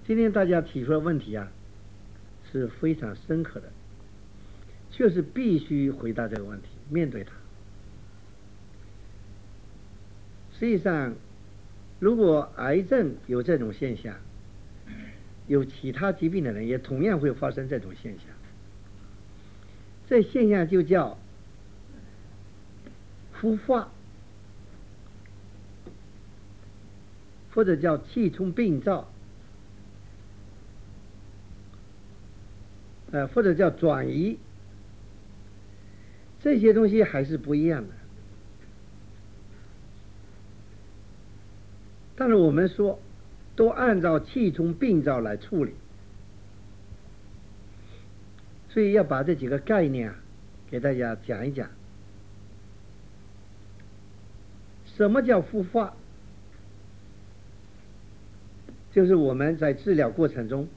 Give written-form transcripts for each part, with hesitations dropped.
今天大家提出的问题啊，是非常深刻的，确实必须回答这个问题，面对它。实际上，如果癌症有这种现象，有其他疾病的人也同样会发生这种现象。这现象就叫复发，或者叫气冲病灶，或者叫转移，这些东西还是不一样的。但是我们说，都按照气冲病灶来处理，所以要把这几个概念给大家讲一讲。什么叫复发？就是我们在治疗过程中，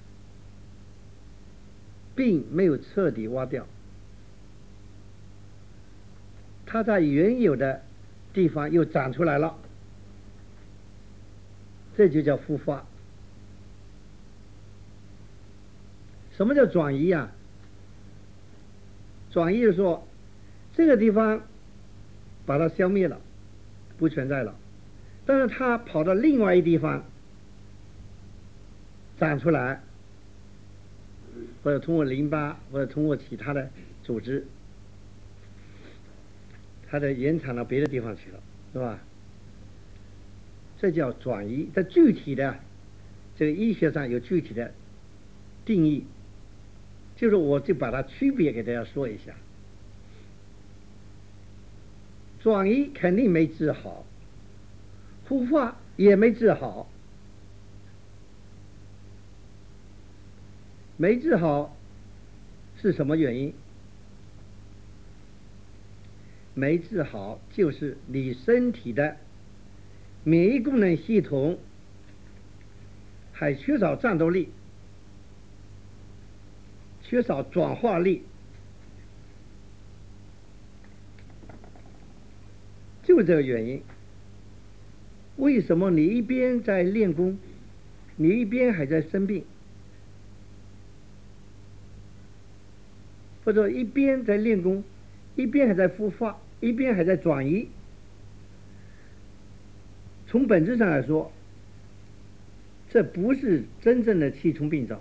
病没有彻底挖掉，它在原有的地方又长出来了，这就叫复发。什么叫转移啊？转移就是说，这个地方把它消灭了，不存在了，但是它跑到另外一地方长出来，或者通过淋巴，或者通过其他的组织，它的延长到别的地方去了，是吧？这叫转移。在具体的这个医学上有具体的定义，就是我就把它区别给大家说一下。转移肯定没治好，复发也没治好。没治好是什么原因？没治好就是你身体的免疫功能系统还缺少战斗力，缺少转化力，就是这个原因。为什么你一边在练功，你一边还在生病？或者一边在练功，一边还在复发，一边还在转移？从本质上来说，这不是真正的气冲病灶。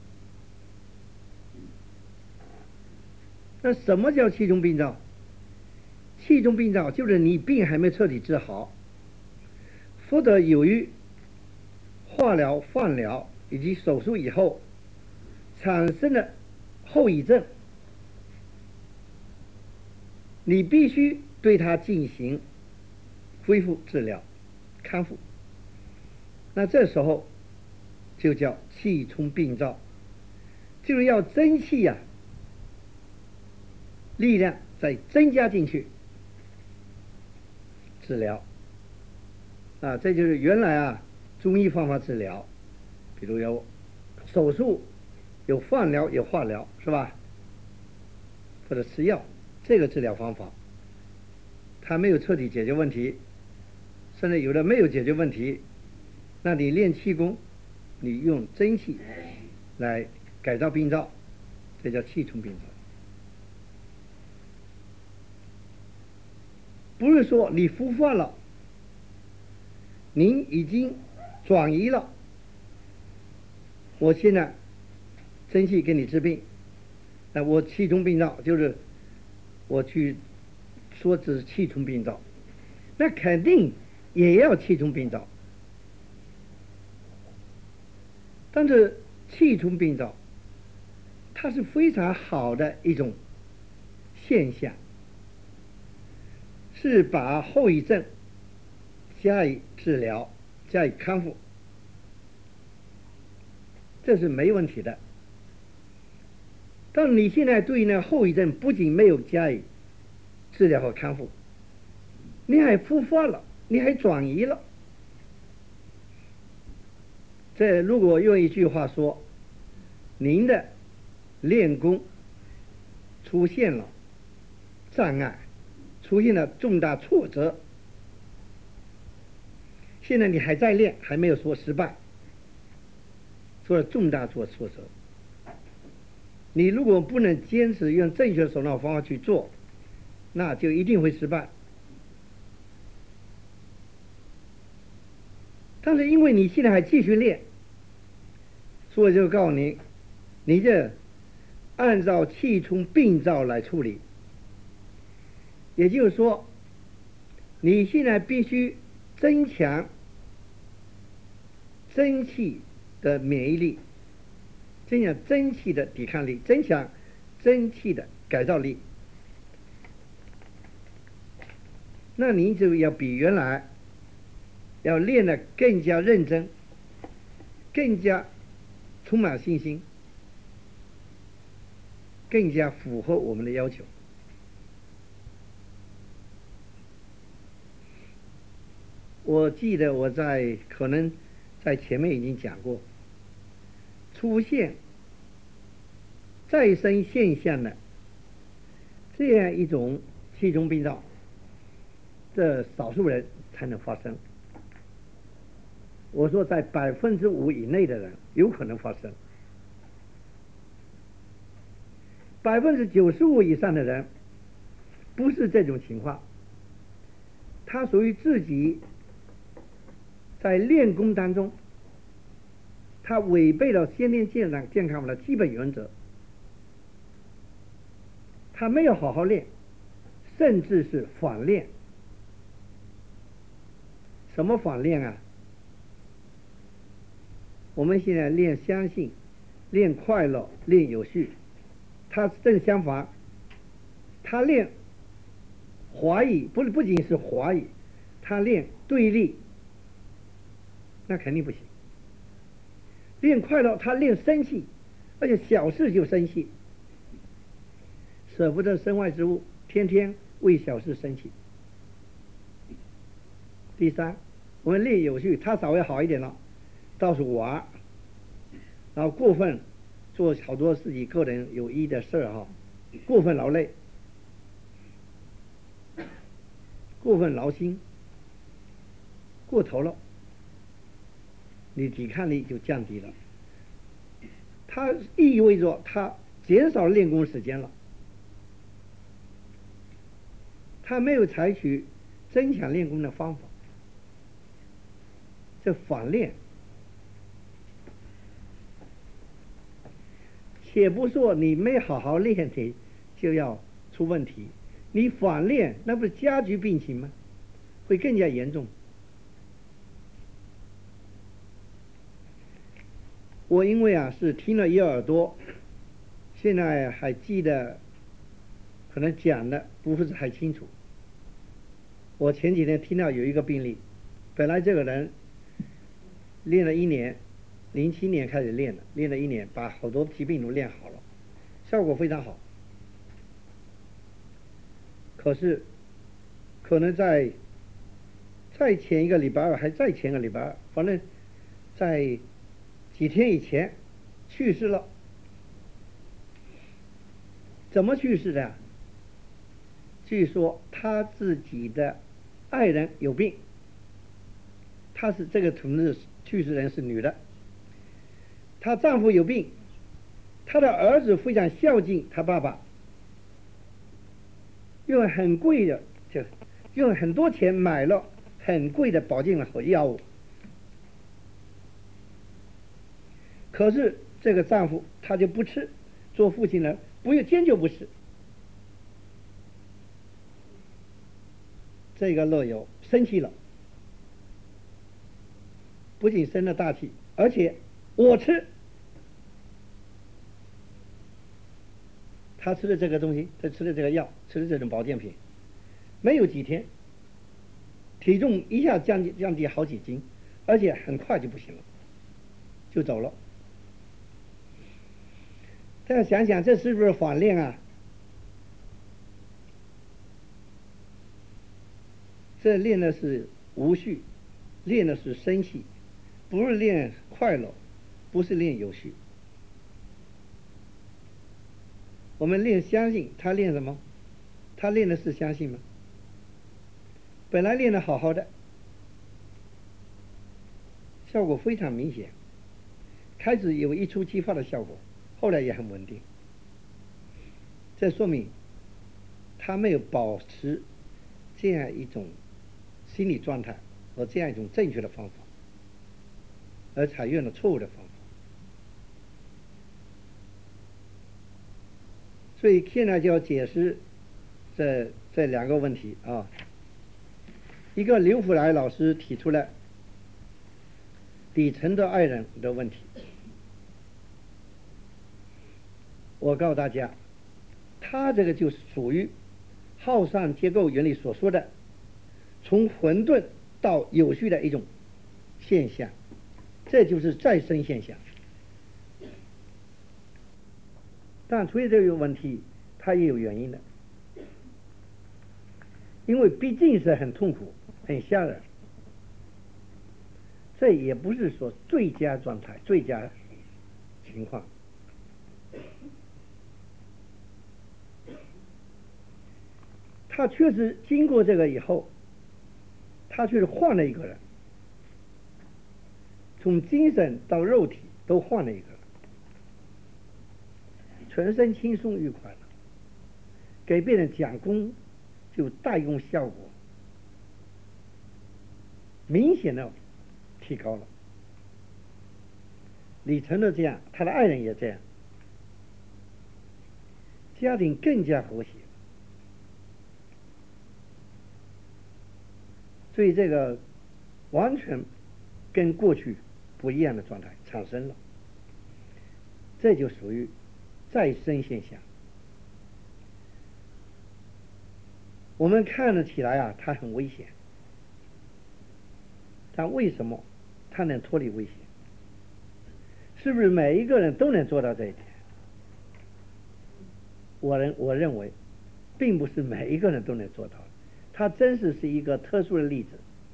那什么叫气冲病灶？气冲病灶就是你病还没彻底治好，或者由于化疗、放疗以及手术以后产生的后遗症，你必须对它进行恢复治疗、康复。那这时候就叫气冲病灶，就是要真气呀，力量再增加进去治疗。这就是原来中医方法治疗，比如有手术、有放疗、有化疗，是吧？或者吃药，这个治疗方法它没有彻底解决问题，甚至有的没有解决问题，那你练气功，你用真气来改造病灶，这叫气冲病灶。不是说你复发了，您已经转移了，我现在真气给你治病，我气冲病灶就是我去说这是气冲病灶，那肯定也要气冲病灶。但是气冲病灶它是非常好的一种现象，是把后遗症加以治疗、加以康复，这是没问题的。但你现在对那后遗症不仅没有加以治疗和康复，你还复发了，你还转移了。这如果用一句话说，您的练功出现了障碍，出现了重大挫折，现在你还在练，还没有说失败， 做了重大挫折。你如果不能坚持用正确的手脑方法去做，那就一定会失败。但是因为你现在还继续练，所以就告诉你，你这按照气冲病灶来处理。也就是说，你现在必须增强真气的免疫力，增强真气的抵抗力，增强真气的改造力。那你就要比原来要练得更加认真，更加充满信心，更加符合我们的要求。我记得我可能在前面已经讲过，出现再生现象的这样一种气冲病灶，这少数人才能发生。我说在5%以内的人有可能发生，95%以上的人不是这种情况，他属于自己在练功当中，他违背了先天健康的基本原则，他没有好好练，甚至是反练。什么反练啊？我们现在练相信，练快乐，练有序，他正相反，他练怀疑，不仅是怀疑，他练对立，那肯定不行。练快乐，他练生气，而且小事就生气，舍不得身外之物，天天为小事生气。第三，我们练有序，他稍微好一点了，到处玩，然后过分做好多自己个人有益的事哈，过分劳累，过分劳心，过头了，你抵抗力就降低了。它意味着他减少练功时间了，他没有采取增强练功的方法，这反练。且不说你没好好练，你就要出问题，你反练那不是加剧病情吗？会更加严重。我因为是听了一耳朵，现在还记得，可能讲的不是太清楚。我前几天听到有一个病例，本来这个人练了1年，07年开始练了1年，把好多疾病都练好了，效果非常好。可是可能再前一个礼拜二，还再前个礼拜二，反正在几天以前去世了。怎么去世的？据说他自己的爱人有病，这个同志去世人是女的，她丈夫有病，她的儿子非常孝敬她爸爸，用很贵的，用很多钱买了很贵的保健和药物。可是这个丈夫他就不吃，做父亲的坚决不吃。这个乐友生气了，不仅生了大气，而且我吃。他吃的这个东西，他吃的这个药，吃的这种保健品，没有几天，体重一下降低好几斤，而且很快就不行了，就走了。大家想想，这是不是反练啊？这练的是无序，练的是生气，不是练快乐，不是练有序。我们练相信，他练什么？他练的是相信吗？本来练得好好的，效果非常明显， 开始有一触即发的效果，后来也很稳定。这说明他没有保持这样一种心理状态和这样一种正确的方法，而采用了错误的方法。所以现在就要解释这两个问题啊。一个刘福来老师提出了李成的爱人的问题，我告诉大家，他这个就属于耗散结构原理所说的从混沌到有序的一种现象，这就是再生现象。但出现这个问题，它也有原因的，因为毕竟是很痛苦、很吓人，这也不是说最佳状态、最佳情况。他确实经过这个以后，他确实换了一个人，从精神到肉体都换了一个人，全身轻松愉快了，给别人讲功就代用效果明显的提高了。李成的这样，他的爱人也这样，家庭更加和谐。所以这个完全跟过去不一样的状态产生了，这就属于再生现象。我们看得起来啊，它很危险，但为什么它能脱离危险？是不是每一个人都能做到这一点？我认为并不是每一个人都能做到，它真是一个特殊的例子，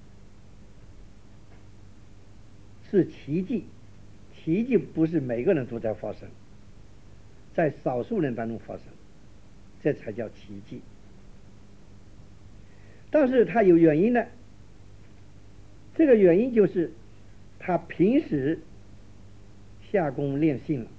是奇迹。奇迹不是每个人都在发生，在少数人当中发生，这才叫奇迹。但是它有原因的，这个原因就是他平时下功练性了，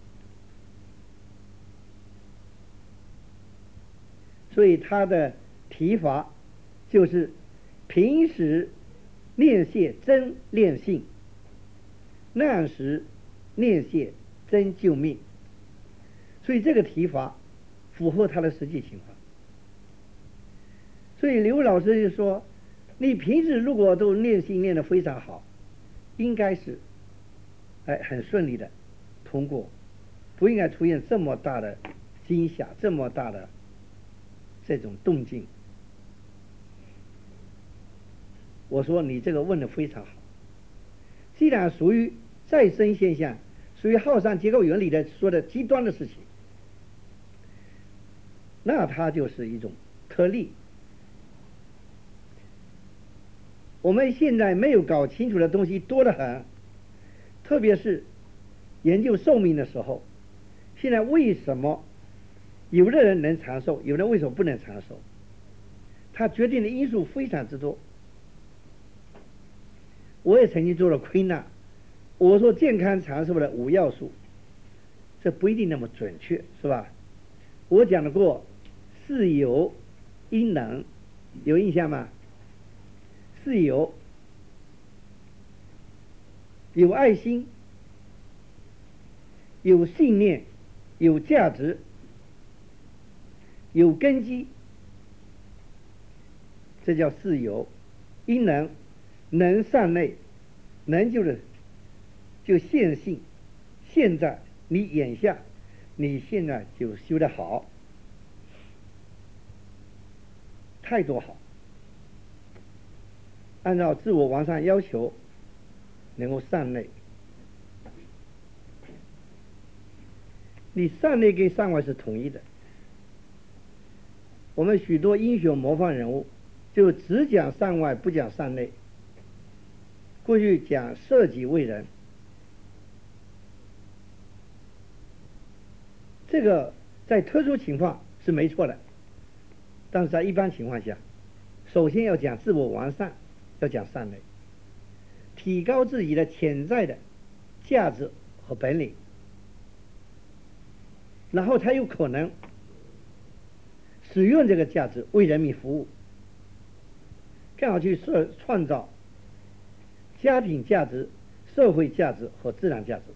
所以他的提法就是平时练泄真练性，难时练泄真救命。所以这个提法符合他的实际情况。所以刘老师就说，你平时如果都练性练得非常好，应该是很顺利的通过，不应该出现这么大的惊吓，这么大的这种动静。我说你这个问得非常好，既然属于再生现象，属于耗散结构原理的说的极端的事情，那它就是一种特例。我们现在没有搞清楚的东西多得很，特别是研究寿命的时候，现在为什么有的人能长寿，有的人为什么不能长寿？它决定的因素非常之多。我也曾经做了归纳，我说健康长寿的5要素，这不一定那么准确，是吧？我讲的过事有因能，有印象吗？事有爱心，有信念，有价值，有根基，这叫事有。因能，能善内，能就现性，现在你眼下你现在就修得好，态度好，按照自我完善要求能够善内。你善内跟善外是统一的。我们许多英雄模范人物就只讲善外不讲善内，过去讲舍己为人，这个在特殊情况是没错的，但是在一般情况下，首先要讲自我完善，要讲善内，提高自己的潜在的价值和本领，然后他有可能使用这个价值为人民服务，更好去创造家庭价值、社会价值和自然价值。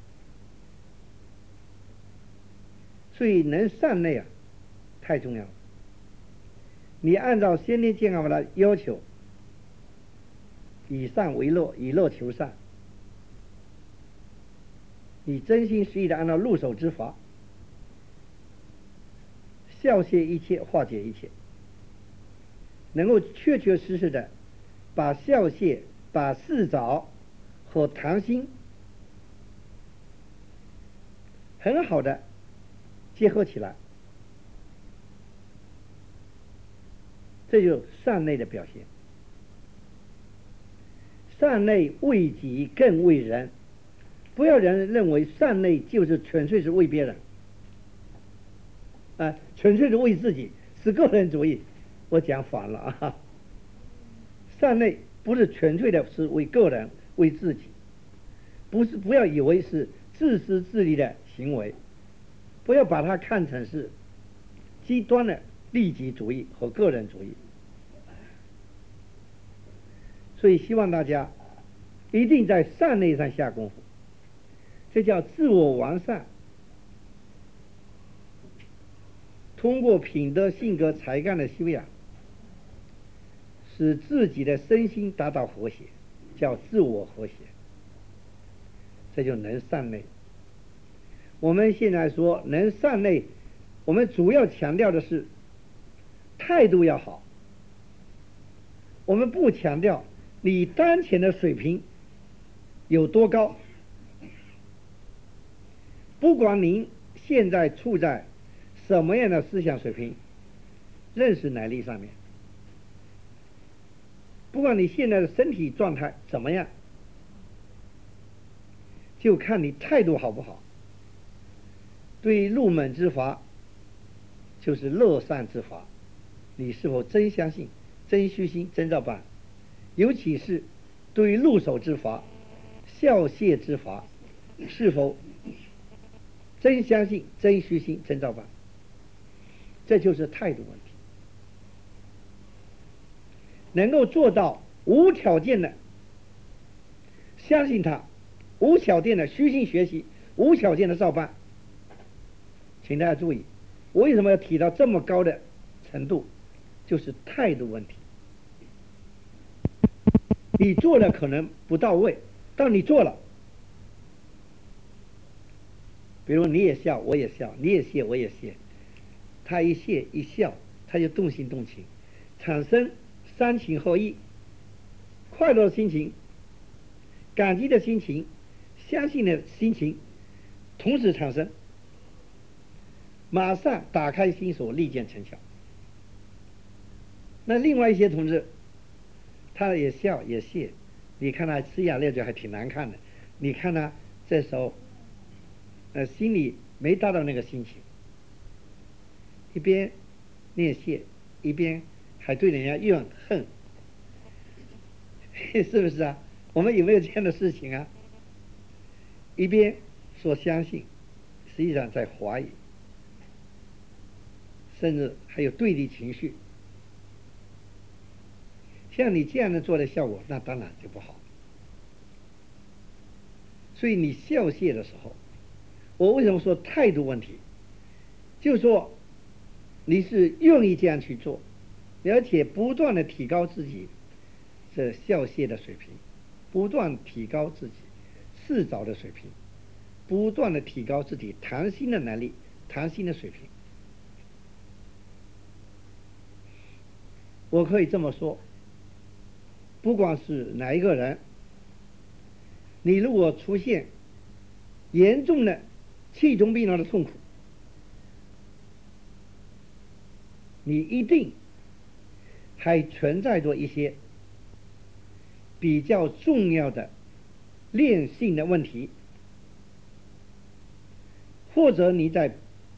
所以能善内啊，太重要了。你按照先天健康法的要求，以善为乐，以乐求善，你真心实意的按照入手之法，孝谢一切，化解一切，能够确确实实的把孝谢、把四早和谈心很好的结合起来，这就是善内的表现。善内为己更为人，不要人认为善内就是纯粹是为别人，纯粹是为自己，是个人主义。我讲反了啊！善内不是纯粹的是为个人、为自己，不要以为是自私自利的行为，不要把它看成是极端的利己主义和个人主义。所以希望大家一定在善内上下功夫，这叫自我完善。通过品德、性格、才干的修养，使自己的身心达到和谐，叫自我和谐，这就能善内。我们现在说能善内，我们主要强调的是态度要好，我们不强调你当前的水平有多高，不管您现在处在什么样的思想水平、认识能力上面，不管你现在的身体状态怎么样，就看你态度好不好。对于入门之法，就是乐善之法，你是否真相信、真虚心、真照办？尤其是对于入手之法、孝谢之法，是否真相信、真虚心、真照办？这就是态度问题。能够做到无条件的相信他，无条件的虚心学习，无条件的照办。请大家注意，我为什么要提到这么高的程度？就是态度问题。你做的可能不到位，但你做了，比如你也笑，我也笑，你也谢，我也谢，他一谢一笑，他就动心动情，产生三情合一，快乐的心情、感激的心情、相信的心情同时产生，马上打开心锁，立见成效。那另外一些同志，他也笑也谢，你看他呲牙咧嘴还挺难看的，你看他这时候心里没达到那个心情，一边念谢，一边还对人家怨恨，是不是啊？我们有没有这样的事情啊？一边说相信，实际上在怀疑，甚至还有对立情绪。像你这样的做的效果，那当然就不好。所以你孝谢的时候，我为什么说态度问题？就是说你是愿意这样去做，而且不断的提高自己这孝谢的水平，不断提高自己四早的水平，不断的提高自己谈心的能力、谈心的水平。我可以这么说，不管是哪一个人，你如果出现严重的气中病了的痛苦，你一定还存在着一些比较重要的练性的问题，或者你在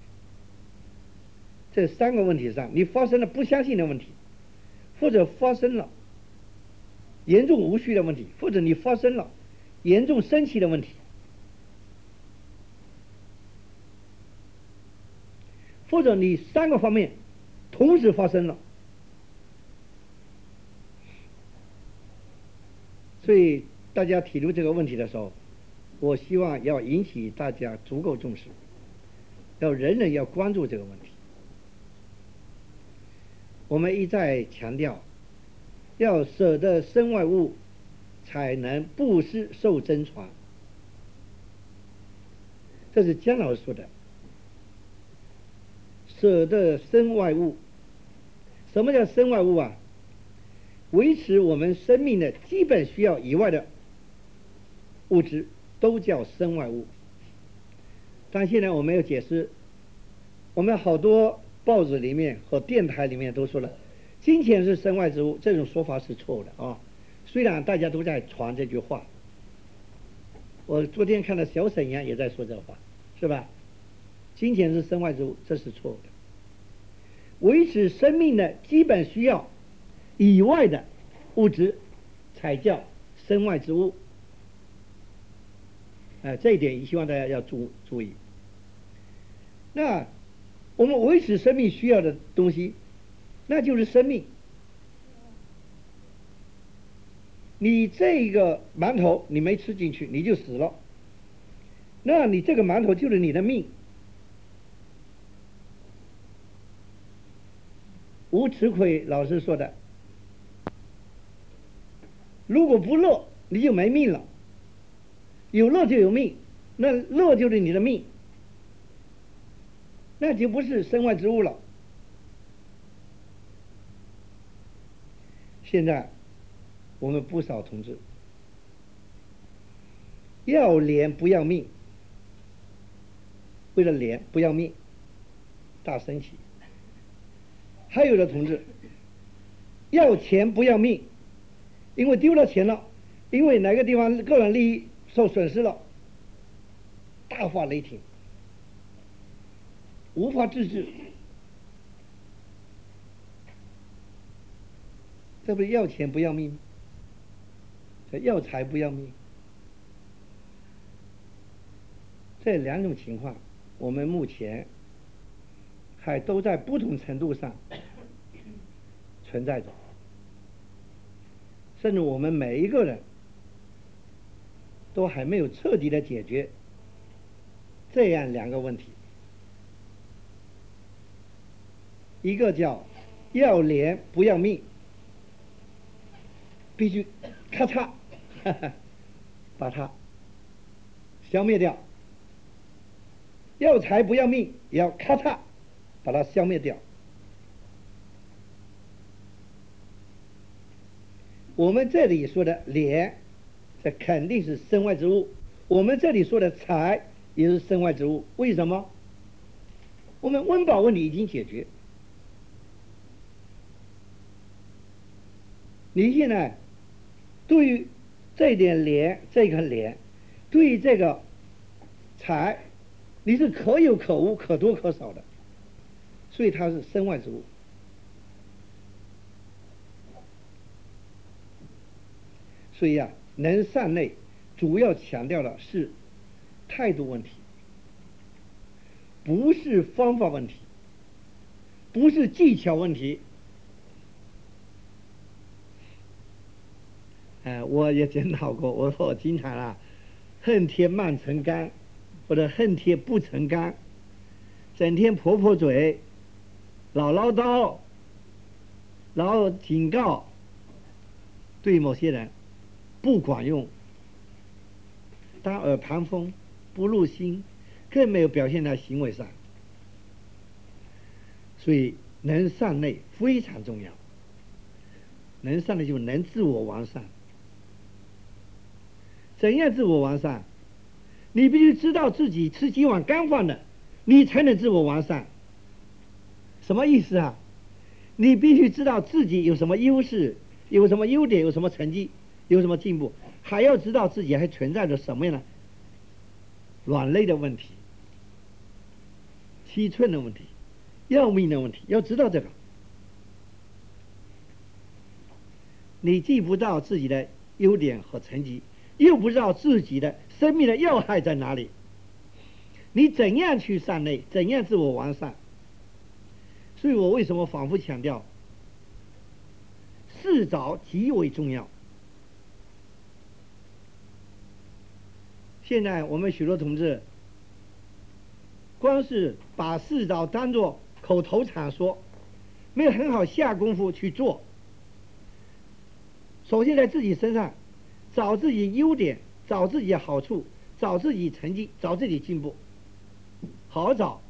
这三个问题上你发生了不相信的问题，或者发生了严重无序的问题，或者你发生了严重生气的问题， 或者你3个方面同时发生了。所以大家提出这个问题的时候，我希望要引起大家足够重视，要人人要关注这个问题。我们一再强调，要舍得身外物，才能不失受真传。这是姜老师说的。舍得身外物，什么叫身外物啊？维持我们生命的基本需要以外的物质都叫身外物。但现在我们要解释，我们好多报纸里面和电台里面都说了，金钱是身外之物，这种说法是错误的啊。虽然大家都在传这句话，我昨天看到小沈阳也在说这话，是吧？金钱是身外之物，这是错误的。维持生命的基本需要以外的物质才叫身外之物。这一点希望大家要注意。那我们维持生命需要的东西，那就是生命。你这个馒头你没吃进去，你就死了，那你这个馒头就是你的命。吴迟奎老师说的，如果不乐你就没命了，有乐就有命，那乐就是你的命，那就不是身外之物了。现在我们不少同志要脸不要命，为了脸不要命，大生气。还有的同志要钱不要命，因为丢了钱了，因为哪个地方个人利益受损失了，大发雷霆，无法自制。这不是要钱不要命吗？这要财不要命。这2种情况，我们目前还都在不同程度上存在着，甚至我们每一个人都还没有彻底的解决这样2个问题。一个叫要脸不要命，必须咔嚓把它消灭掉；要财不要命，也要咔嚓把它消灭掉。我们这里说的脸，这肯定是身外之物；我们这里说的财也是身外之物。为什么？我们温饱问题已经解决。你现在对于这点脸，这个脸，对于这个财，你是可有可无，可多可少的，所以它是身外之物。所以啊，能善内主要强调的是态度问题，不是方法问题，不是技巧问题。我也检讨过，我经常恨铁慢成钢，或者恨铁不成钢，整天泼泼嘴，老唠叨，老警告，对某些人不管用，当耳旁风，不入心，更没有表现在行为上。所以能善内非常重要，能善内就能自我完善。怎样自我完善？你必须知道自己吃几碗干饭的，你才能自我完善。什么意思啊？你必须知道自己有什么优势，有什么优点，有什么成绩，有什么进步，还要知道自己还存在着什么样的软肋的问题、七寸的问题、要命的问题，要知道这个。你既不知道自己的优点和成绩，又不知道自己的生命的要害在哪里，你怎样去善内，怎样自我完善？ 所以我为什么反复强调，四早极为重要。现在我们许多同志，光是把四早当作口头禅说，没有很好下功夫去做。首先在自己身上找自己优点，找自己的好处，找自己成绩，找自己进步，好好找。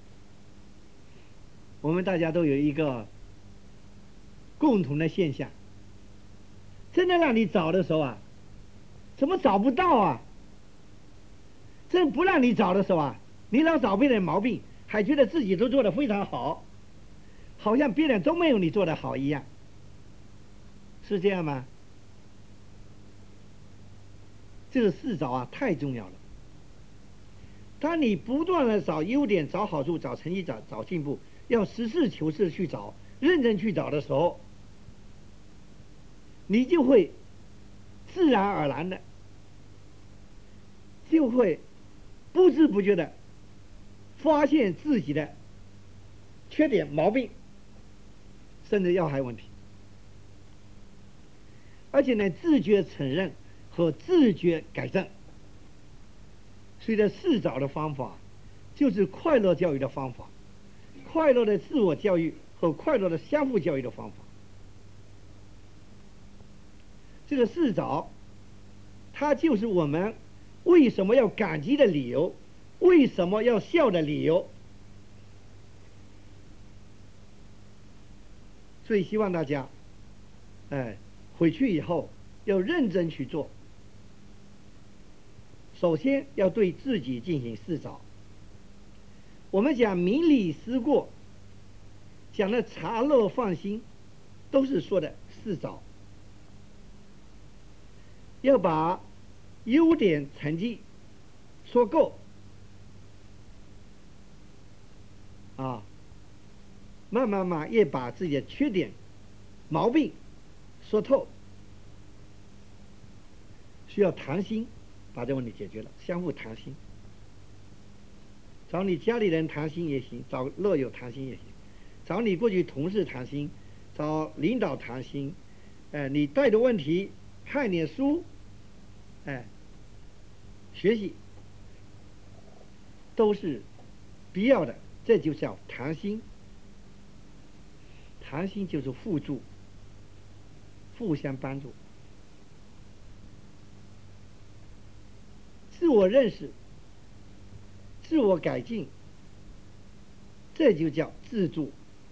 我们大家都有一个共同的现象，真的让你找的时候啊，怎么找不到啊？真不让你找的时候啊，你老找别人毛病，还觉得自己都做得非常好，好像别人都没有你做得好一样，是这样吗？这个四找啊太重要了。当你不断的找优点、找好处、找成绩、找进步，要实事求是去找，认真去找的时候，你就会自然而然的，就会不知不觉的发现自己的缺点、毛病，甚至要害问题，而且呢，自觉承认和自觉改正。所以，四找的方法就是快乐教育的方法，快乐的自我教育和快乐的相互教育的方法。这个四找，它就是我们为什么要感激的理由，为什么要笑的理由。所以希望大家，回去以后要认真去做。首先要对自己进行四找。我们讲明理思过，讲的察乐放心，都是说的四找。要把优点成绩说够啊，慢慢也把自己的缺点、毛病说透，需要谈心，把这个问题解决了，相互谈心。找你家里人谈心也行，找乐友谈心也行，找你过去同事谈心，找领导谈心，你带着问题看点书，学习都是必要的，这就叫谈心。谈心就是互助，互相帮助，自我认识，自我改进，这就叫自助。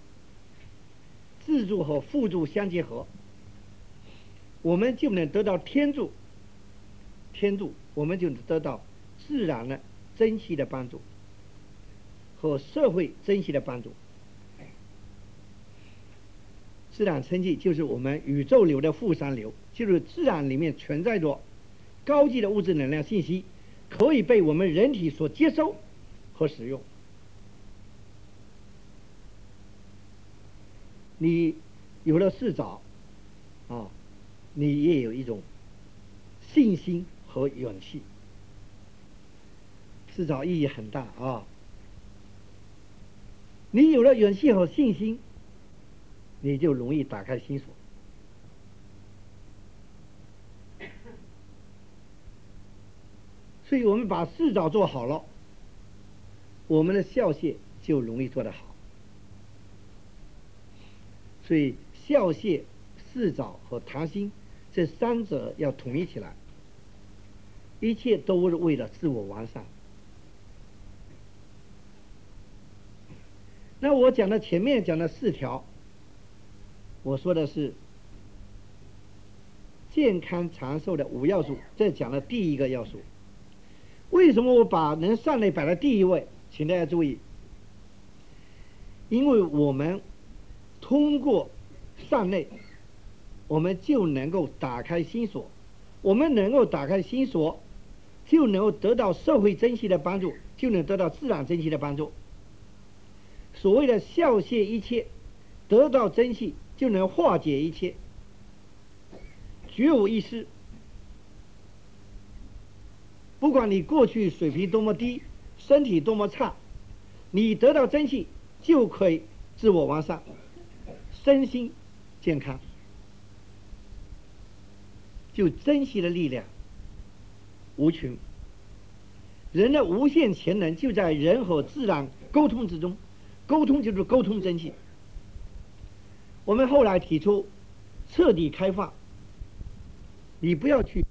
自助和互助相结合，我们就能得到天助。天助，我们就能得到自然的珍惜的帮助和社会珍惜的帮助。自然成绩就是我们宇宙流的负三流，就是自然里面存在着高级的物质能量信息，可以被我们人体所接收和使用。你有了四找啊，你也有一种信心和勇气。四找意义很大啊！你有了勇气和信心，你就容易打开心锁。所以我们把四找做好了，我们的孝谢就容易做得好。所以孝谢、四找和谈心这三者要统一起来，一切都是为了自我完善。那我讲的前面讲的4条，我说的是健康长寿的5要素，这讲了第一个要素。为什么我把能善类摆在第一位？请大家注意，因为我们通过善类，我们就能够打开心锁，我们能够打开心锁，就能够得到社会珍惜的帮助，就能得到自然珍惜的帮助。所谓的孝谢一切，得到珍惜，就能化解一切，绝无一失。不管你过去水平多么低，身体多么差，你得到珍惜，就可以自我完善，身心健康，就珍惜的力量无穷。人的无限潜能就在人和自然沟通之中，沟通就是沟通珍惜。我们后来提出彻底开放，你不要去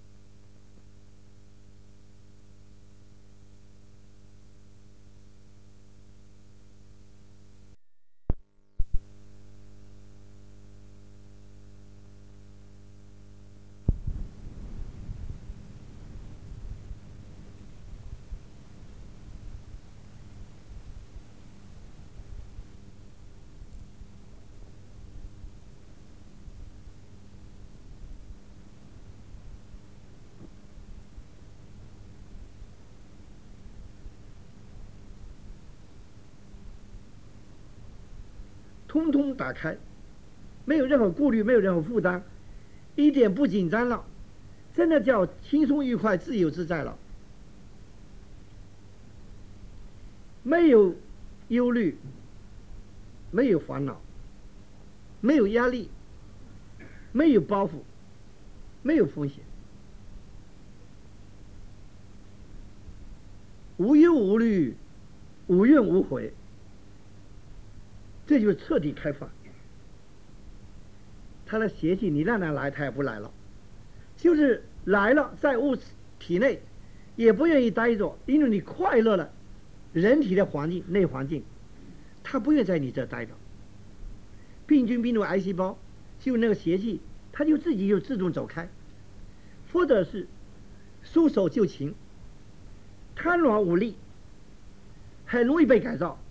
通通打开，没有任何顾虑，没有任何负担，一点不紧张了，真的叫轻松愉快、自由自在了。没有忧虑，没有烦恼，没有压力，没有包袱，没有风险，无忧无虑，无怨无悔，这就是彻底开放。他的邪气你让他来，他也不来了，就是来了，在物体内也不愿意待着，因为你快乐了，人体的环境内环境，他不愿意在你这待着。病菌、病毒、癌细胞，就那个邪气，他就自己就自动走开，或者是束手就擒，贪婪无力，很容易被改造。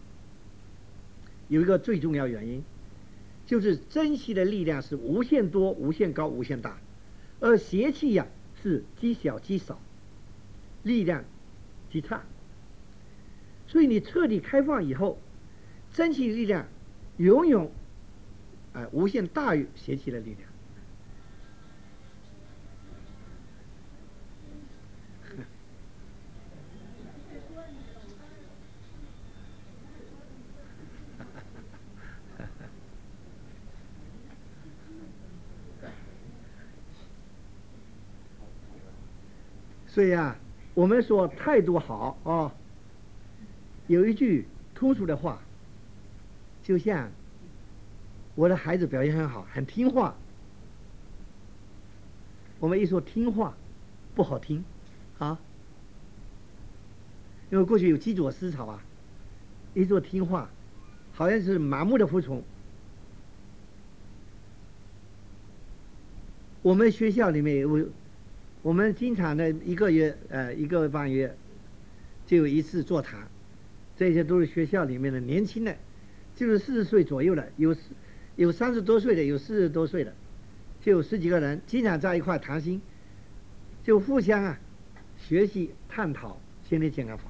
有一个最重要原因，就是珍惜的力量是无限多、无限高、无限大，而邪气呀是极小极少，力量极差。所以你彻底开放以后，珍惜力量永远无限大于邪气的力量。所以啊，我们说态度好啊，有一句通俗的话，就像我的孩子表现很好，很听话。我们一说听话，不好听啊，因为过去有基佐思潮啊，一说听话，好像是盲目的服从。我们学校里面我们经常的一个月一个半月就有一次座谈，这些都是学校里面的年轻的，就是40岁左右的，有30多岁的，有40多岁的，就有10几个人，经常在一块谈心，就互相学习探讨心理健康法。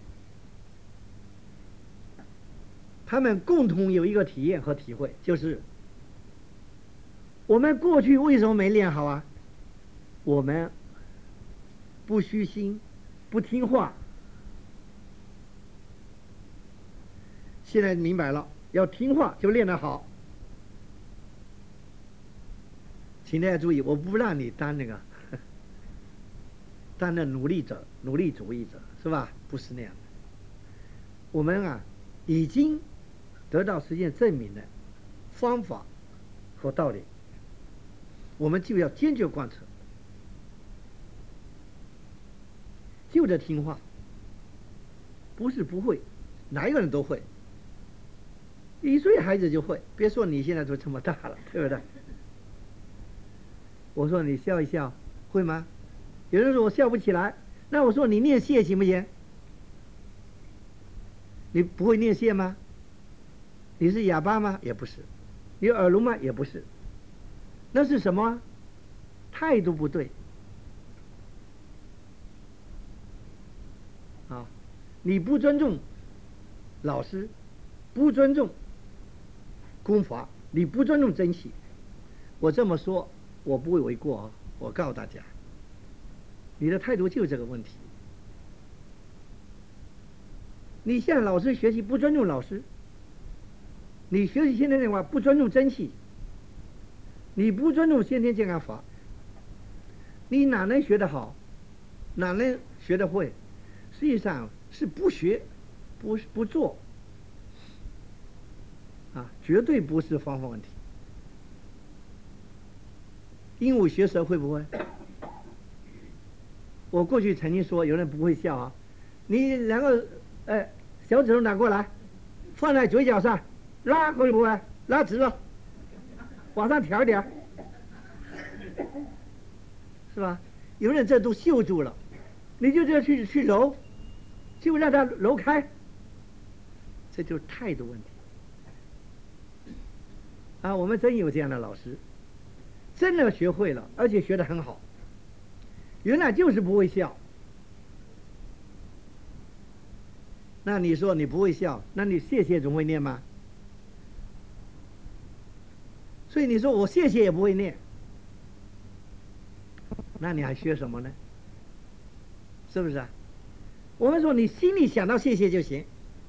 他们共同有一个体验和体会，就是我们过去为什么没练好啊？我们不虚心，不听话。现在明白了，要听话就练得好。请大家注意，我不让你当那个当那努力者、努力主义者，是吧？不是那样的。我们已经得到实践证明的方法和道理，我们就要坚决贯彻，就得听话。不是不会，哪一个人都会。1岁孩子就会，别说你现在都这么大了，对不对？我说你笑一笑，会吗？有人说我笑不起来，那我说你念谢行不行？你不会念谢吗？你是哑巴吗？也不是。你耳聋吗？也不是。那是什么？态度不对啊！你不尊重老师，不尊重功法，你不尊重珍惜。我这么说，我不会为过啊！我告诉大家，你的态度就是这个问题。你向老师学习，不尊重老师， 你学习先天健康法不尊重真气，你不尊重先天健康法，你哪能学得好，哪能学得会？实际上是不学，不做，啊，绝对不是方法问题。鹦鹉学舌会不会？我过去曾经说，有人不会笑啊，你两个小指头拿过来，放在嘴角上，拉会不会？拉直了，往上调一点，是吧？有人这都嗅住了，你就这去揉，就让它揉开，这就是态度问题。啊，我们真有这样的老师，真的学会了，而且学得很好。原来就是不会笑。那你说你不会笑，那你谢谢总会念吗？所以你说我谢谢也不会念，那你还学什么呢？是不是啊？我们说你心里想到谢谢就行，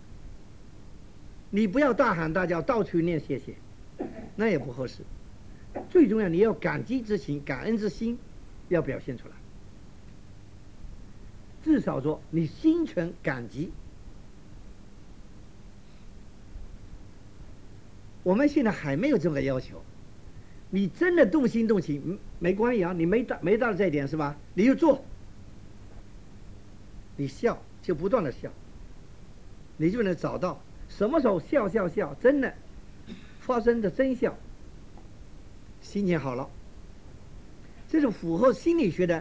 你不要大喊大叫到处念谢谢，那也不合适。最重要你要感激之情、感恩之心要表现出来，至少说你心存感激。我们现在还没有这个要求，你真的动心动情没关系啊，你没到这一点是吧？你就做，你笑就不断的笑，你就能找到什么时候笑，真的发生的真笑，心情好了。这是符合心理学的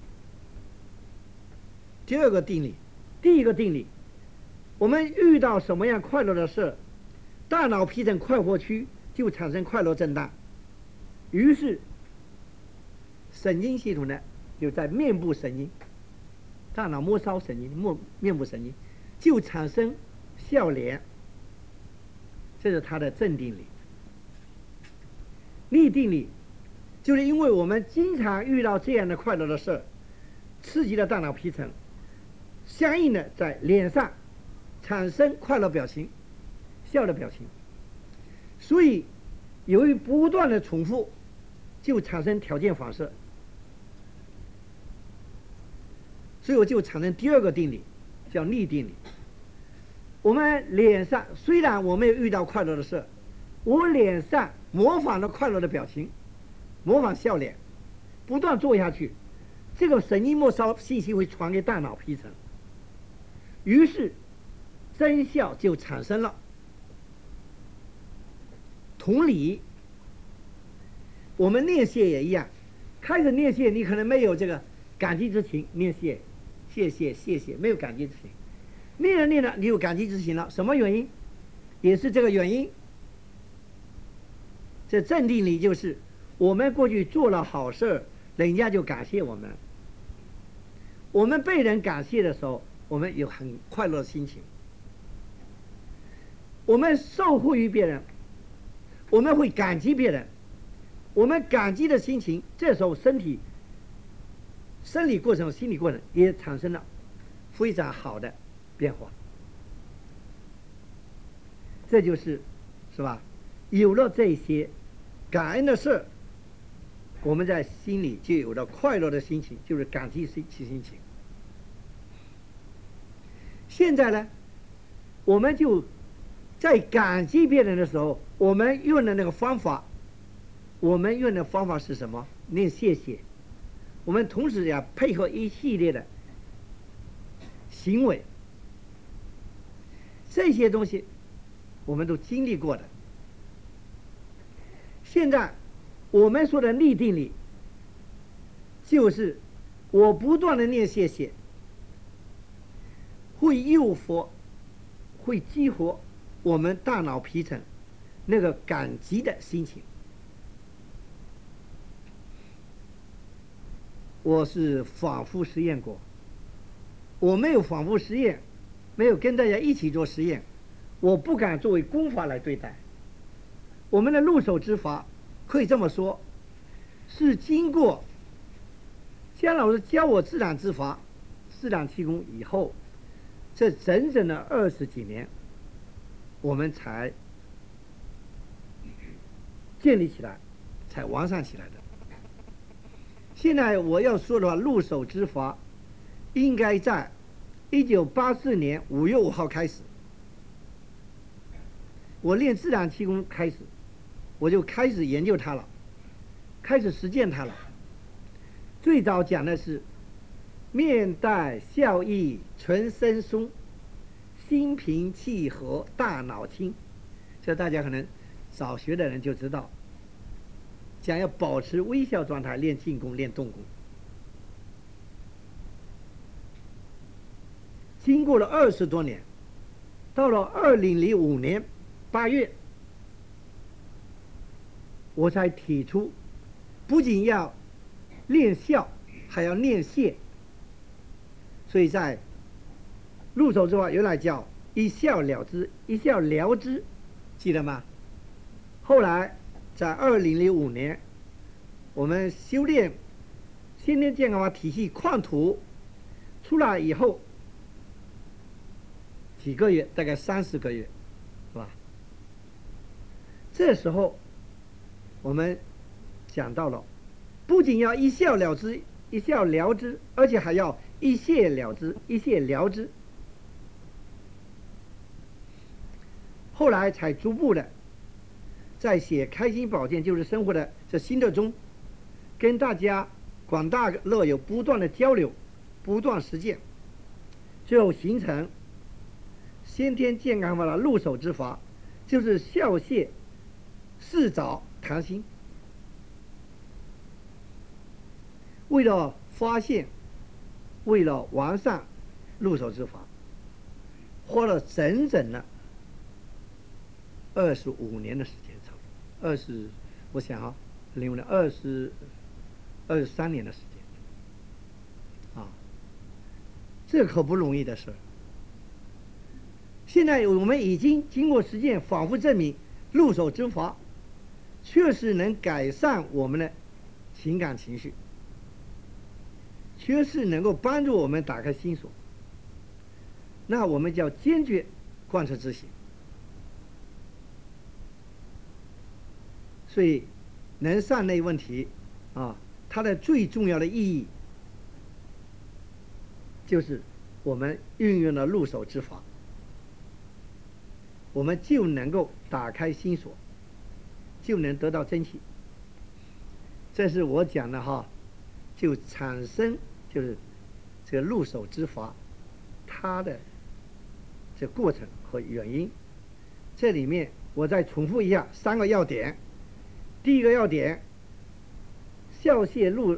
第二个定理。第一个定理，我们遇到什么样快乐的事，大脑皮层快活区就产生快乐震荡，于是神经系统呢就在面部神经、大脑末梢神经、面部神经就产生笑脸，这是它的正定理。逆定理就是因为我们经常遇到这样的快乐的事，刺激了大脑皮层，相应的在脸上产生快乐表情、笑的表情，所以由于不断的重复，就产生条件反射，所以我就产生第二个定理，叫逆定理。我们脸上虽然我没有遇到快乐的事，我脸上模仿了快乐的表情，模仿笑脸，不断做下去，这个神经末梢信息会传给大脑皮层，于是真笑就产生了。同理，我们念谢也一样，开始念谢你可能没有这个感激之情，念谢谢谢没有感激之情，念着你有感激之情了，什么原因？也是这个原因。这正定理就是我们过去做了好事，人家就感谢我们，我们被人感谢的时候，我们有很快乐的心情，我们受惠于别人，我们会感激别人，我们感激的心情，这时候生理过程、心理过程也产生了非常好的变化。这就是吧？有了这些感恩的事，我们在心里就有了快乐的心情，就是感激心情。现在呢，我们就在感激别人的时候，我们用的那个方法，是什么？念谢谢。我们同时要配合一系列的行为，这些东西我们都经历过的。现在我们说的逆定理，就是我不断的念谢谢，会诱发、会激活我们大脑皮层那个感激的心情。我是反复实验过，我没有反复实验，没有跟大家一起做实验，我不敢作为功法来对待。我们的入手之法可以这么说，是经过姜老师教我自然之法、自然气功以后，这整整的20几年，我们才建立起来，才完善起来的。现在我要说的话，入手之法应该在1984年5月5号开始。我练自然气功开始，我就开始研究它了，开始实践它了。最早讲的是面带笑意纯身松，心平气和大脑轻，这大家可能早学的人就知道，讲要保持微笑状态练静功练动功。经过了20多年，到了2005年8月，我才提出不仅要练笑，还要练谢。所以在入手之法原来叫一笑了之，一笑了之，记得吗？后来在2005年，我们修炼先天健康法体系矿图出来以后，几个月，大概30个月，是吧？这时候我们讲到了，不仅要一笑了之，一笑了之，而且还要一谢了之，一谢了之。后来才逐步的在写《开心保健就是生活》的这心得中，跟大家广大乐友不断的交流，不断实践，最后形成先天健康法的入手之法，就是笑谢四爪谈心。为了发现，为了完善入手之法，花了整整的25年的时间，差不多我想啊，05年23年的时间，啊，这可不容易的事儿。现在我们已经经过实践，反复证明入手之法确实能改善我们的情感情绪，确实能够帮助我们打开心锁。那我们就要坚决贯彻执行。所以能善内问题啊，它的最重要的意义就是我们运用了入手之法，我们就能够打开心锁，就能得到真气。这是我讲的哈，就产生就是这个入手之法，它的这过程和原因。这里面我再重复一下3个要点。第一个要点，笑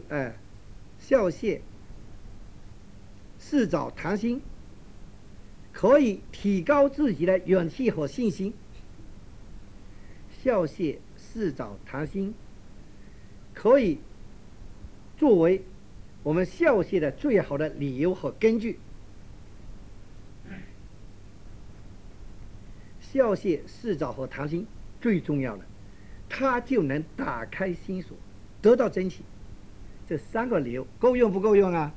谢四爪谈心，可以提高自己的勇气和信心。笑谢四爪谈心可以作为我们笑谢的最好的理由和根据。笑谢四爪和谈心最重要的，它就能打开心锁，得到真气。这3个理由够用不够用啊？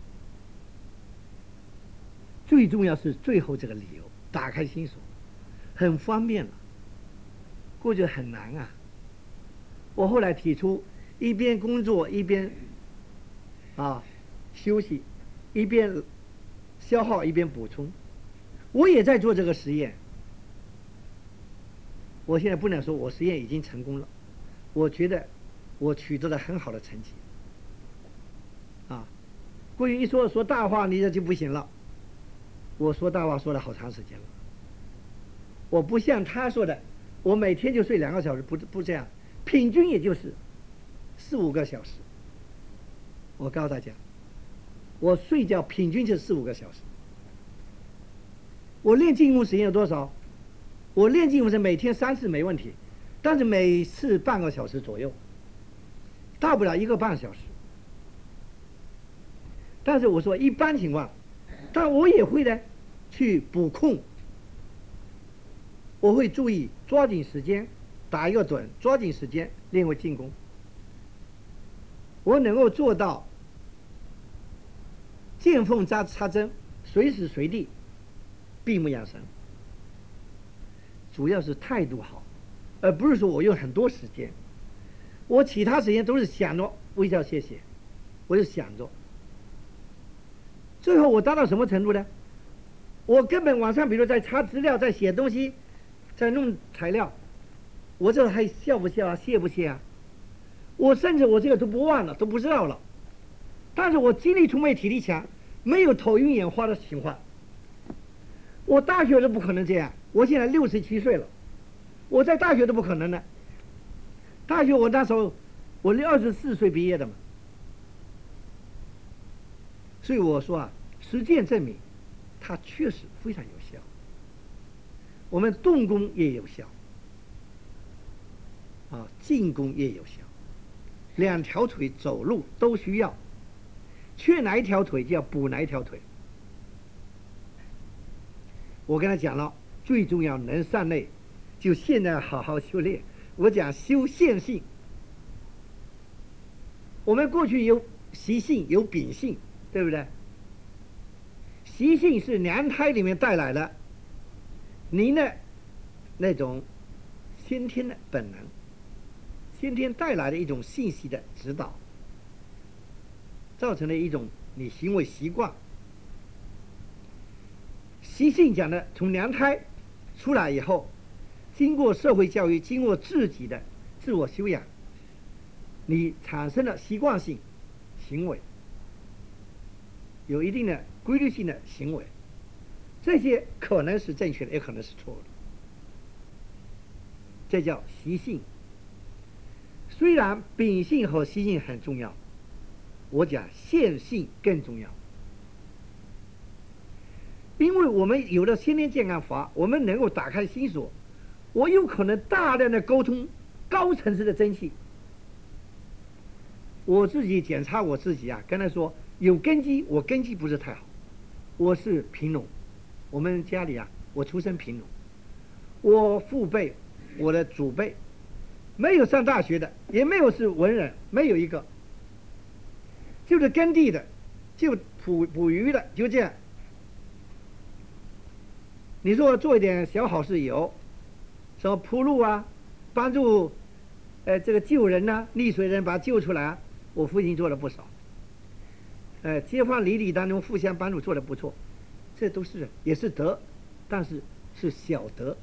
最重要是最后这个理由，打开心锁，很方便了。过去很难啊。我后来提出，一边工作一边休息，一边消耗一边补充。我也在做这个实验。我现在不能说我实验已经成功了，我觉得我取得了很好的成绩。过去一说大话，你这就不行了。我说大话说了好长时间了。我不像他说的，我每天就睡2个小时，不这样，平均也就是4、5个小时。我告诉大家，我睡觉平均就4、5个小时。我练静功时间有多少？我练静功是每天3次没问题，但是每次半个小时左右，大不了1个半小时。但是我说一般情况，但我也会呢去补空，我会注意抓紧时间打一个盹，抓紧时间练回静功。我能够做到见缝插针，随时随地闭目养神。主要是态度好，而不是说我用很多时间我其他时间都是想着微笑谢谢，我就想着。最后我达到什么程度呢？我根本晚上比如在查资料，在写东西，在弄材料，我这还笑不笑啊，谢不谢啊？我甚至我这个都不忘了，都不知道了。但是我精力充沛，体力强，没有头晕眼花的情况。我大学都不可能这样，我现在67岁了，我在大学都不可能的。大学我那时候我24岁毕业的嘛，所以我说啊，实践证明它确实非常有效。我们动功也有效，啊，静功也有效，两条腿走路都需要，缺哪一条腿就要补哪一条腿。我跟他讲了，最重要能上内，就现在好好修炼。我讲修现性，我们过去有习性有秉性，对不对？习性是娘胎里面带来的，您的那种先天的本能，先天带来的一种信息的指导，造成了一种你行为习惯。习性讲的，从娘胎出来以后，经过社会教育，经过自己的自我修养，你产生了习惯性行为，有一定的规律性的行为，这些可能是正确的，也可能是错的，这叫习性。虽然秉性和习性很重要，我讲现性更重要。因为我们有了先天健康法，我们能够打开心锁，我有可能大量的沟通高层次的真气。我自己检查我自己啊，跟他说有根基，我根基不是太好，我是贫农，我们家里啊，我出身贫农，我父辈，我的祖辈，没有上大学的，也没有是文人，没有一个，就是耕地的，就捕鱼的，就这样。你说做一点小好事有，什么铺路啊，帮助这个救人呐、溺水人把他救出来啊，我父亲做了不少。街坊邻里当中互相帮助做得不错，这都是也是德，但是是小德。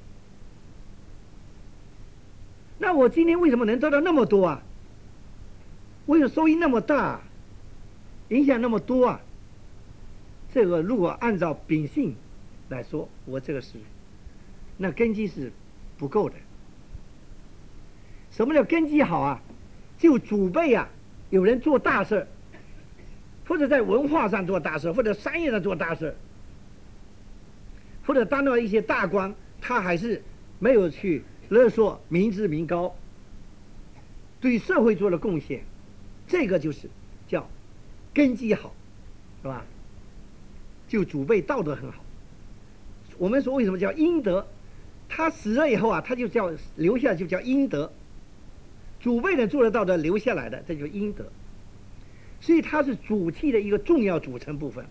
那我今天为什么能得到那么多啊？为什么收益那么大，影响那么多啊？这个如果按照秉性来说，我这个是那根基是不够的。什么叫根基好啊？就祖辈啊，有人做大事，或者在文化上做大事，或者商业上做大事，或者当到一些大官，他还是没有去勒索民脂民膏，对社会做了贡献，这个就是叫根基好，是吧？就祖辈道德很好。我们说为什么叫阴德？他死了以后啊，他就叫留下就叫阴德。祖辈人做得到的留下来的，这就是阴德。所以它是主气的一个重要组成部分。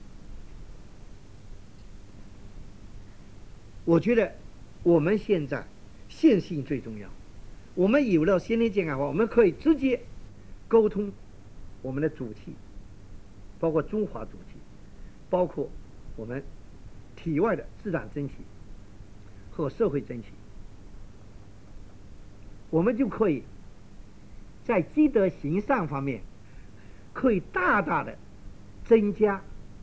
我觉得我们现在现性最重要。我们有了先天健康法，我们可以直接沟通我们的主气，包括中华主气，包括我们体外的自然真气和社会真气，我们就可以在积德行善方面可以大大的增加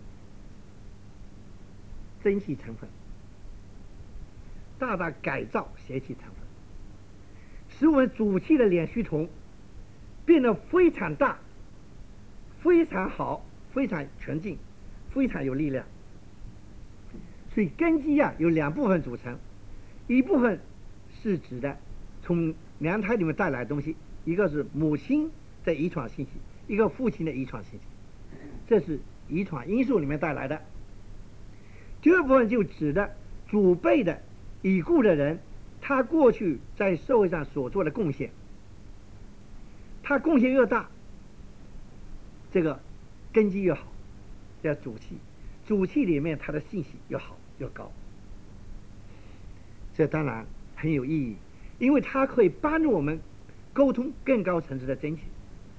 真气成分，大大改造邪气成分，使我们主气的脸须瞳变得非常大，非常好，非常全净，非常有力量。所以根基啊有两部分组成，一部分是指的从娘胎里面带来的东西，一个是母亲的遗传信息，一个父亲的遗传信息，这是遗传因素里面带来的。第二部分就指的祖辈的已故的人，他过去在社会上所做的贡献，他贡献越大，这个根基越好，叫主气。主气里面它的信息越好越高，这当然很有意义，因为它可以帮助我们沟通更高层次的真情。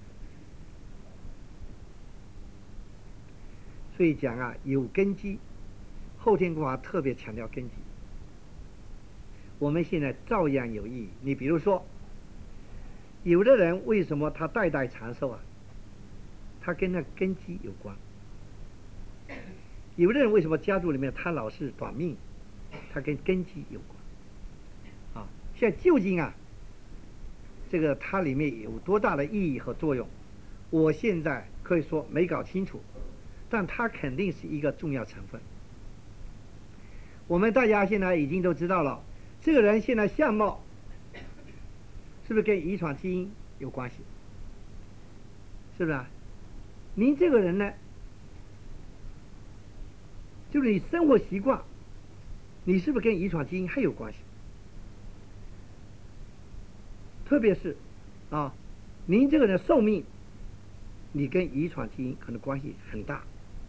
所以讲啊，有根基，后天功法特别强调根基。我们现在照样有意义。你比如说，有的人为什么他代代长寿啊？他跟那根基有关。有的人为什么家族里面他老是短命？他跟根基有关。啊，现在究竟啊，这个它里面有多大的意义和作用，我现在可以说没搞清楚，但它肯定是一个重要成分。我们大家现在已经都知道了，这个人现在相貌是不是跟遗传基因有关系？是不是啊？您这个人呢，就是你生活习惯，你是不是跟遗传基因还有关系？特别是啊，您这个人寿命，你跟遗传基因可能关系很大。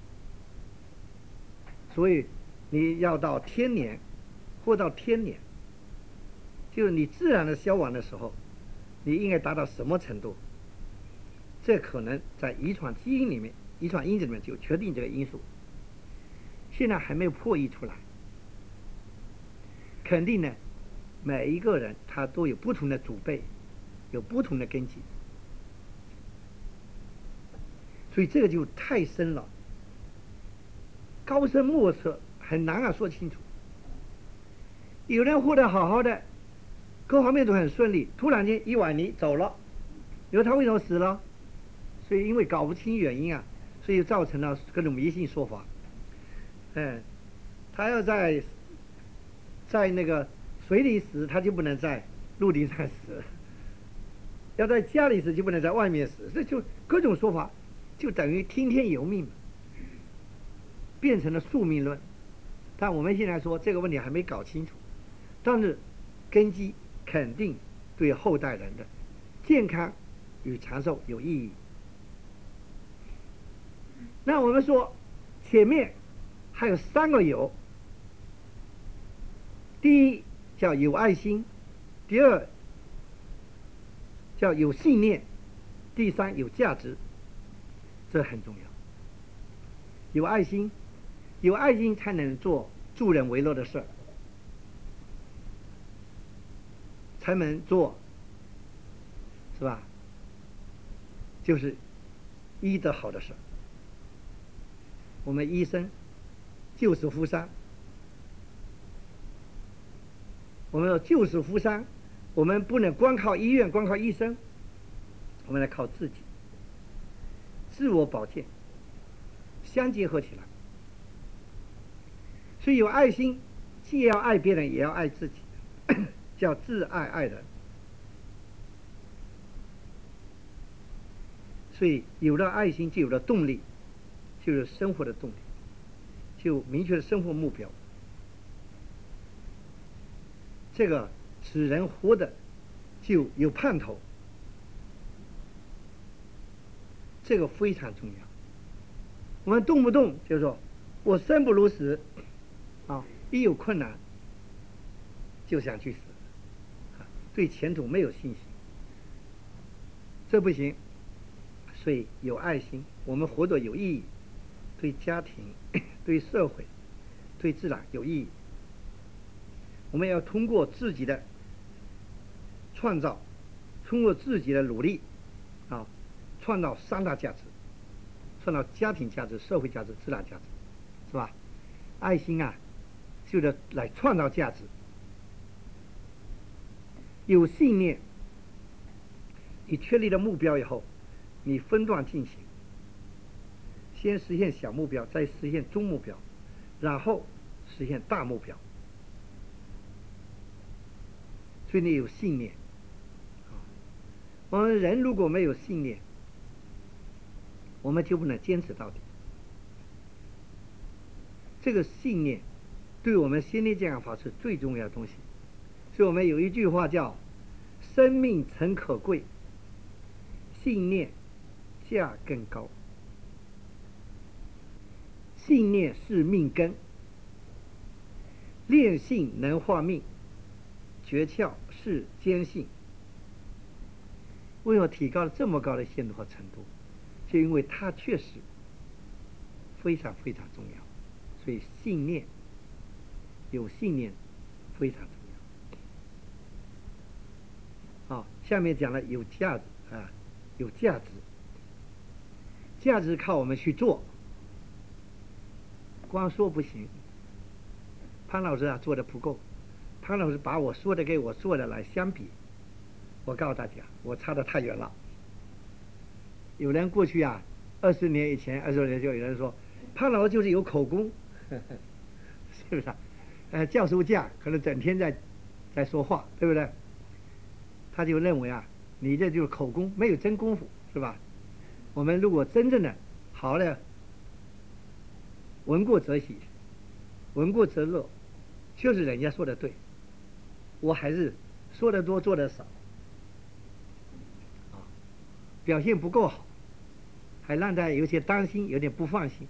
所以你要到天年，或到天年，就是你自然的消亡的时候，你应该达到什么程度？这可能在遗传基因里面、遗传因子里面就决定这个因素。现在还没有破译出来。肯定呢，每一个人他都有不同的祖辈，有不同的根基，所以这个就太深了，高深莫测，很难啊说清楚。有人活得好好的，各方面都很顺利，突然间一晚年走了，你说他为什么死了？所以因为搞不清原因啊，所以造成了各种迷信说法。他要在那个水里死，他就不能在陆地上死；要在家里死，就不能在外面死。这就各种说法，就等于听天由命，变成了宿命论。但我们现在说这个问题还没搞清楚，但是根基肯定对后代人的健康与长寿有意义。那我们说前面还有3个有，第一叫有爱心，第二叫有信念，第三有价值，这很重要。有爱心，有爱心才能做助人为乐的事儿，才能做，是吧？就是医得好的事儿。我们医生救死扶伤，我们说救死扶伤，我们不能光靠医院，光靠医生，我们来靠自己，自我保健相结合起来。所以有爱心，既要爱别人，也要爱自己，叫自爱爱人。所以有了爱心，就有了动力，就是生活的动力，就明确的生活目标。这个使人活的就有盼头，这个非常重要。我们动不动就说我生不如死啊，一有困难就想去死，对前途没有信心，这不行。所以有爱心，我们活得有意义，对家庭、对社会、对自然有意义。我们要通过自己的创造，通过自己的努力啊，创造3大价值，创造家庭价值、社会价值、自然价值，是吧？爱心啊，就是来创造价值。有信念，你确立了目标以后，你分段进行，先实现小目标，再实现中目标，然后实现大目标。所以你有信念。我们人如果没有信念，我们就不能坚持到底。这个信念对我们心理健康法是最重要的东西。所以我们有一句话叫生命诚可贵，信念价更高。信念是命根，练信能化命，诀窍是坚信。 为什么提高了这么高的限度和程度？就因为它确实非常非常重要，所以信念，有信念非常重要。好，下面讲了有价值啊，有价值，价值靠我们去做，光说不行。潘老师啊做的不够，潘老师把我说的跟我做的来相比，我告诉大家，我差得太远了。有人过去啊，20年以前，20年就有人说，潘老师就是有口功，是不是啊？教授架可能整天在说话，对不对？他就认为啊，你这就是口功，没有真功夫，是吧？我们如果真正的好的闻过则喜，闻过则乐，就是人家说的对，我还是说的多做的少，啊，表现不够好，还让大家有些担心，有点不放心。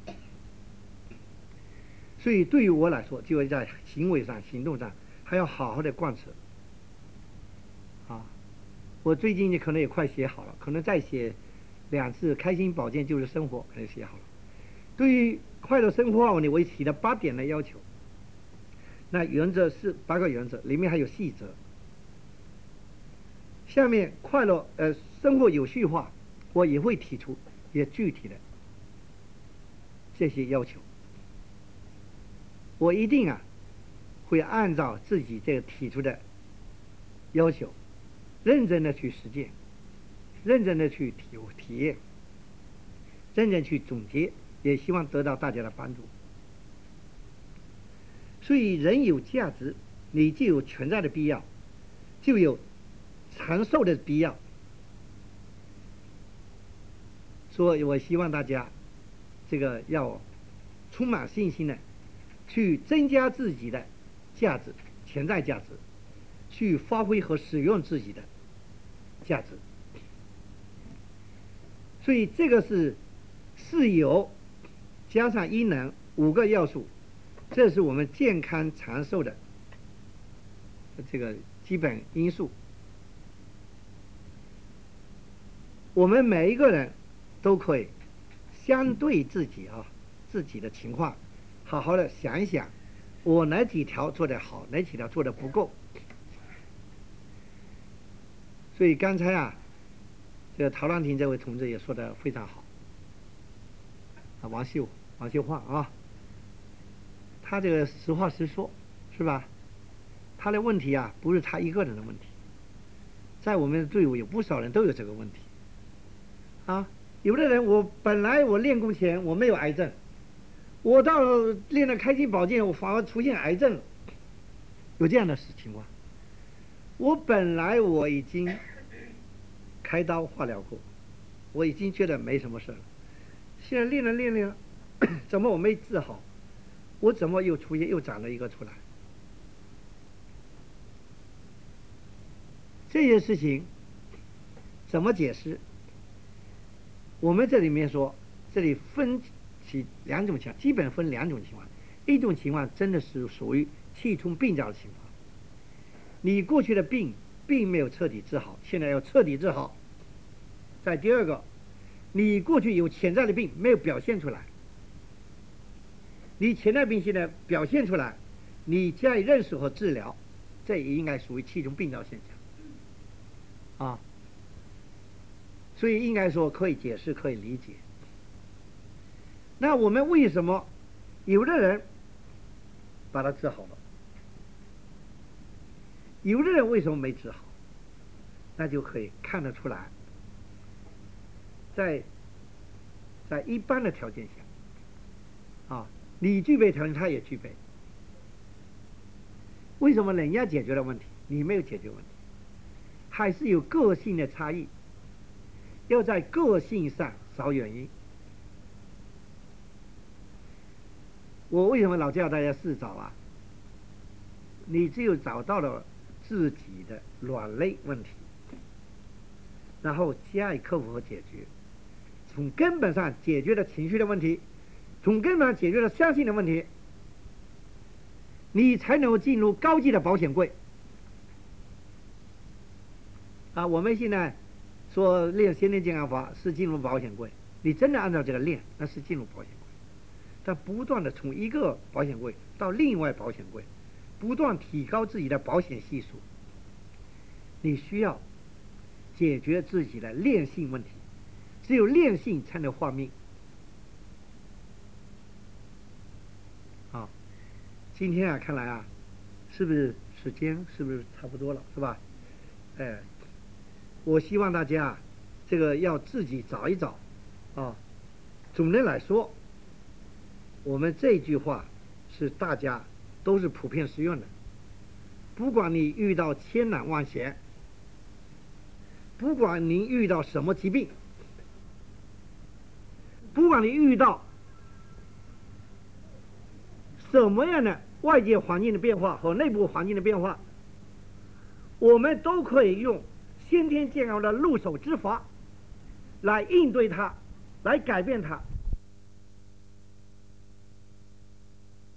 所以对于我来说，就要在行为上、行动上还要好好的贯彻。啊，我最近可能也快写好了，可能再写2次。开心保健就是生活，可能写好了。对于快乐生活问题，我提了8点的要求。那原则是8个原则，里面还有细则。下面快乐生活有序化，我也会提出也具体的这些要求。我一定啊会按照自己这个提出的要求，认真的去实践，认真的去体验，认真去总结，也希望得到大家的帮助。所以人有价值，你就有存在的必要，就有长寿的必要。所以我希望大家这个要充满信心的去增加自己的价值、潜在价值，去发挥和使用自己的价值。所以这个是事有加上因能5个要素，这是我们健康长寿的这个基本因素。我们每一个人都可以相对自己的情况，好好的想一想，我哪几条做得好，哪几条做得不够。所以刚才啊，这个陶浪亭这位同志也说得非常好，啊，王秀焕啊，他这个实话实说，是吧？他的问题啊，不是他一个人的问题，在我们的队伍有不少人都有这个问题。啊，有的人本来我练功前我没有癌症，我到练了开心保健，我反而出现癌症了，有这样的情况。我本来我已经开刀化疗过，我已经觉得没什么事了，现在练了，怎么我没治好？我怎么又长了一个出来？这些事情怎么解释？我们这里面说，这里分起2种情况，基本分2种情况。一种情况真的是属于气冲病灶的情况，你过去的病并没有彻底治好，现在要彻底治好。再第二个，你过去有潜在的病没有表现出来，你潜在病现在表现出来，你加以认识和治疗，这也应该属于气冲病灶现象啊。所以应该说可以解释，可以理解。那我们为什么有的人把它治好了，有的人为什么没治好？那就可以看得出来，在一般的条件下，啊，你具备条件，他也具备。为什么人家解决了问题，你没有解决问题？还是有个性的差异，要在个性上找原因。我为什么老叫大家试找啊？你只有找到了自己的软肋问题，然后加以克服和解决，从根本上解决了情绪的问题，从根本上解决了相信的问题，你才能够进入高级的保险柜。啊，我们现在说练先天健康法是进入保险柜，你真的按照这个练，那是进入保险柜。但不断的从一个保险柜到另外保险柜，不断提高自己的保险系数，你需要解决自己的链性问题，只有链性才能换命。好，今天啊，看来啊，是不是时间是不是差不多了，是吧？我希望大家这个要自己找一找啊。总的来说，我们这句话是大家都是普遍适用的。不管你遇到千难万险，不管您遇到什么疾病，不管你遇到什么样的外界环境的变化和内部环境的变化，我们都可以用先天健康的入手之法来应对它，来改变它。